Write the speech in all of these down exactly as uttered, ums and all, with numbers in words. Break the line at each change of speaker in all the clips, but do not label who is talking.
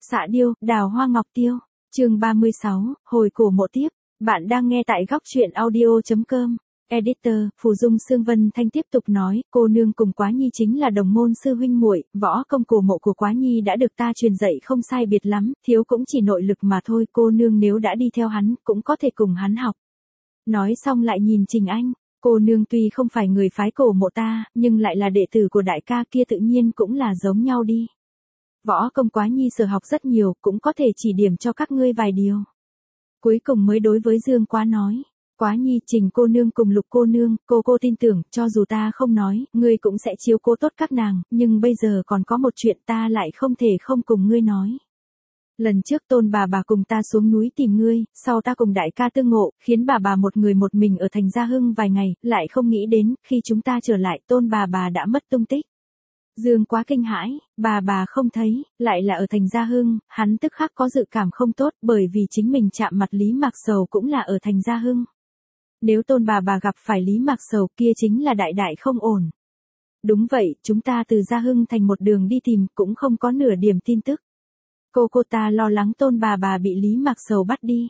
Xạ điêu, đào hoa ngọc tiêu. Chương ba mươi sáu, hồi cổ mộ tiếp. Bạn đang nghe tại góc truyện audio chấm com. Editor, Phù Dung Sương Vân Thanh tiếp tục nói, cô nương cùng Quá Nhi chính là đồng môn sư huynh muội, võ công cổ mộ của Quá Nhi đã được ta truyền dạy không sai biệt lắm, thiếu cũng chỉ nội lực mà thôi, cô nương nếu đã đi theo hắn, cũng có thể cùng hắn học. Nói xong lại nhìn Trình Anh, cô nương tuy không phải người phái cổ mộ ta, nhưng lại là đệ tử của đại ca kia tự nhiên cũng là giống nhau đi. Võ công Quá Nhi sở học rất nhiều, cũng có thể chỉ điểm cho các ngươi vài điều. Cuối cùng mới đối với Dương Quá nói, Quá Nhi, Trình cô nương cùng Lục cô nương, cô cô tin tưởng, cho dù ta không nói, ngươi cũng sẽ chiếu cố tốt các nàng, nhưng bây giờ còn có một chuyện ta lại không thể không cùng ngươi nói. Lần trước Tôn bà bà cùng ta xuống núi tìm ngươi, sau ta cùng đại ca tương ngộ, khiến bà bà một người một mình ở thành Gia Hưng vài ngày, lại không nghĩ đến, khi chúng ta trở lại, Tôn bà bà đã mất tung tích. Dương Quá kinh hãi, bà bà không thấy, lại là ở thành Gia Hưng, hắn tức khắc có dự cảm không tốt, bởi vì chính mình chạm mặt Lý Mạc Sầu cũng là ở thành Gia Hưng. Nếu Tôn bà bà gặp phải Lý Mạc Sầu kia chính là đại đại không ổn. Đúng vậy, chúng ta từ Gia Hưng thành một đường đi tìm, cũng không có nửa điểm tin tức. Cô cô ta lo lắng Tôn bà bà bị Lý Mạc Sầu bắt đi.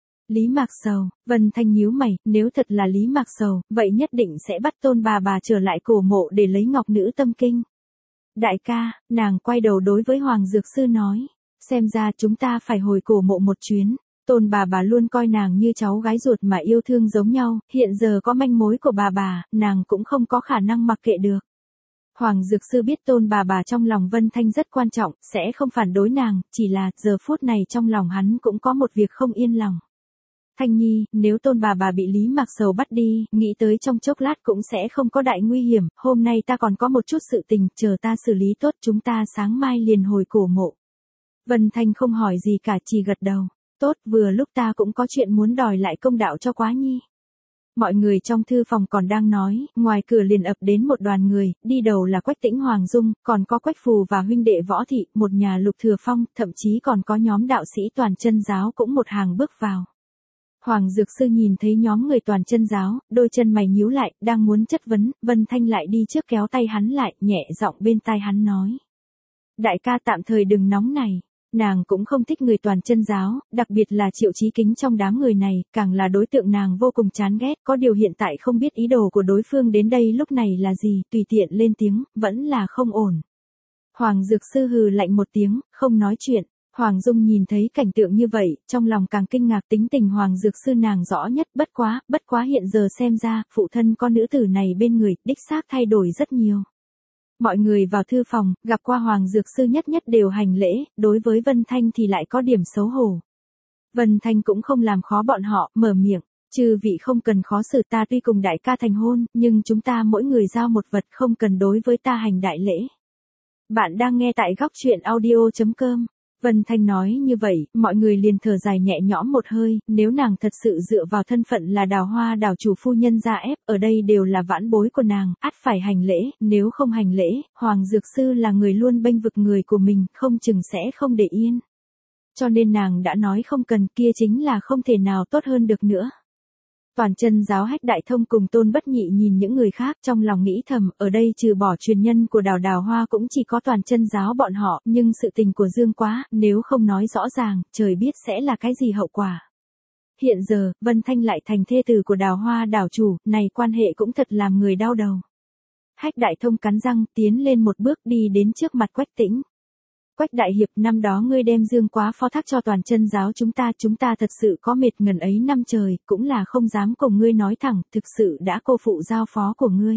Lý Mạc Sầu, Vân Thanh nhíu mày, nếu thật là Lý Mạc Sầu, vậy nhất định sẽ bắt Tôn bà bà trở lại cổ mộ để lấy ngọc nữ tâm kinh. Đại ca, nàng quay đầu đối với Hoàng Dược Sư nói, xem ra chúng ta phải hồi cổ mộ một chuyến. Tôn bà bà luôn coi nàng như cháu gái ruột mà yêu thương giống nhau, hiện giờ có manh mối của bà bà, nàng cũng không có khả năng mặc kệ được. Hoàng Dược Sư biết Tôn bà bà trong lòng Vân Thanh rất quan trọng, sẽ không phản đối nàng, chỉ là giờ phút này trong lòng hắn cũng có một việc không yên lòng. Thanh Nhi, nếu Tôn bà bà bị Lý Mạc Sầu bắt đi, nghĩ tới trong chốc lát cũng sẽ không có đại nguy hiểm, hôm nay ta còn có một chút sự tình, chờ ta xử lý tốt chúng ta sáng mai liền hồi cổ mộ. Vân Thanh không hỏi gì cả, chỉ gật đầu. Tốt, vừa lúc ta cũng có chuyện muốn đòi lại công đạo cho Quá Nhi. Mọi người trong thư phòng còn đang nói, ngoài cửa liền ập đến một đoàn người, đi đầu là Quách Tĩnh Hoàng Dung, còn có Quách Phù và huynh đệ Võ Thị, một nhà Lục Thừa Phong, thậm chí còn có nhóm đạo sĩ Toàn Chân Giáo cũng một hàng bước vào. Hoàng Dược Sư nhìn thấy nhóm người Toàn Chân Giáo, đôi chân mày nhíu lại, đang muốn chất vấn, Vân Thanh lại đi trước kéo tay hắn lại, nhẹ giọng bên tai hắn nói. Đại ca tạm thời đừng nóng này. Nàng cũng không thích người Toàn Chân Giáo, đặc biệt là Triệu Chí Kính trong đám người này, càng là đối tượng nàng vô cùng chán ghét, có điều hiện tại không biết ý đồ của đối phương đến đây lúc này là gì, tùy tiện lên tiếng, vẫn là không ổn. Hoàng Dược Sư hừ lạnh một tiếng, không nói chuyện. Hoàng Dung nhìn thấy cảnh tượng như vậy, trong lòng càng kinh ngạc, tính tình Hoàng Dược Sư nàng rõ nhất, bất quá, bất quá hiện giờ xem ra, phụ thân con nữ tử này bên người, đích xác thay đổi rất nhiều. Mọi người vào thư phòng, gặp qua Hoàng Dược Sư nhất nhất đều hành lễ, đối với Vân Thanh thì lại có điểm xấu hổ. Vân Thanh cũng không làm khó bọn họ, mở miệng, chư vị không cần khó xử, ta tuy cùng đại ca thành hôn, nhưng chúng ta mỗi người giao một vật, không cần đối với ta hành đại lễ. Bạn đang nghe tại góc truyện audio chấm com. Vân Thanh nói như vậy, mọi người liền thở dài nhẹ nhõm một hơi, nếu nàng thật sự dựa vào thân phận là Đào Hoa đảo chủ phu nhân gia ép, ở đây đều là vãn bối của nàng, ắt phải hành lễ, nếu không hành lễ, Hoàng Dược Sư là người luôn bênh vực người của mình, không chừng sẽ không để yên. Cho nên nàng đã nói không cần, kia chính là không thể nào tốt hơn được nữa. Toàn Chân Giáo Hách Đại Thông cùng Tôn Bất Nhị nhìn những người khác, trong lòng nghĩ thầm, ở đây trừ bỏ truyền nhân của Đào Đào Hoa cũng chỉ có Toàn Chân Giáo bọn họ, nhưng sự tình của Dương Quá, nếu không nói rõ ràng, trời biết sẽ là cái gì hậu quả. Hiện giờ, Vân Thanh lại thành thê tử của Đào Hoa đảo chủ, này quan hệ cũng thật làm người đau đầu. Hách Đại Thông cắn răng, tiến lên một bước đi đến trước mặt Quách Tĩnh. Quách đại hiệp, năm đó ngươi đem Dương Quá phó thác cho Toàn Chân Giáo chúng ta, chúng ta thật sự có mệt ngần ấy năm trời, cũng là không dám cùng ngươi nói thẳng, thực sự đã cô phụ giao phó của ngươi.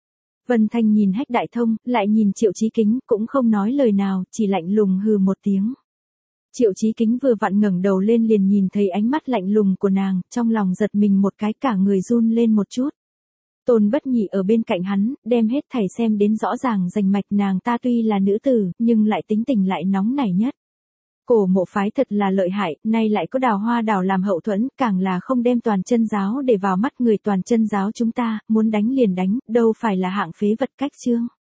Vân Thanh nhìn Hách Đại Thông, lại nhìn Triệu Chí Kính, cũng không nói lời nào, chỉ lạnh lùng hừ một tiếng. Triệu Chí Kính vừa vặn ngẩng đầu lên liền nhìn thấy ánh mắt lạnh lùng của nàng, trong lòng giật mình một cái, cả người run lên một chút. Tôn Bất Nhị ở bên cạnh hắn, đem hết thảy xem đến rõ ràng rành mạch, nàng ta tuy là nữ tử, nhưng lại tính tình lại nóng nảy nhất. Cổ mộ phái thật là lợi hại, nay lại có Đào Hoa đảo làm hậu thuẫn, càng là không đem Toàn Chân Giáo để vào mắt người Toàn Chân Giáo chúng ta, muốn đánh liền đánh, đâu phải là hạng phế vật cách chương.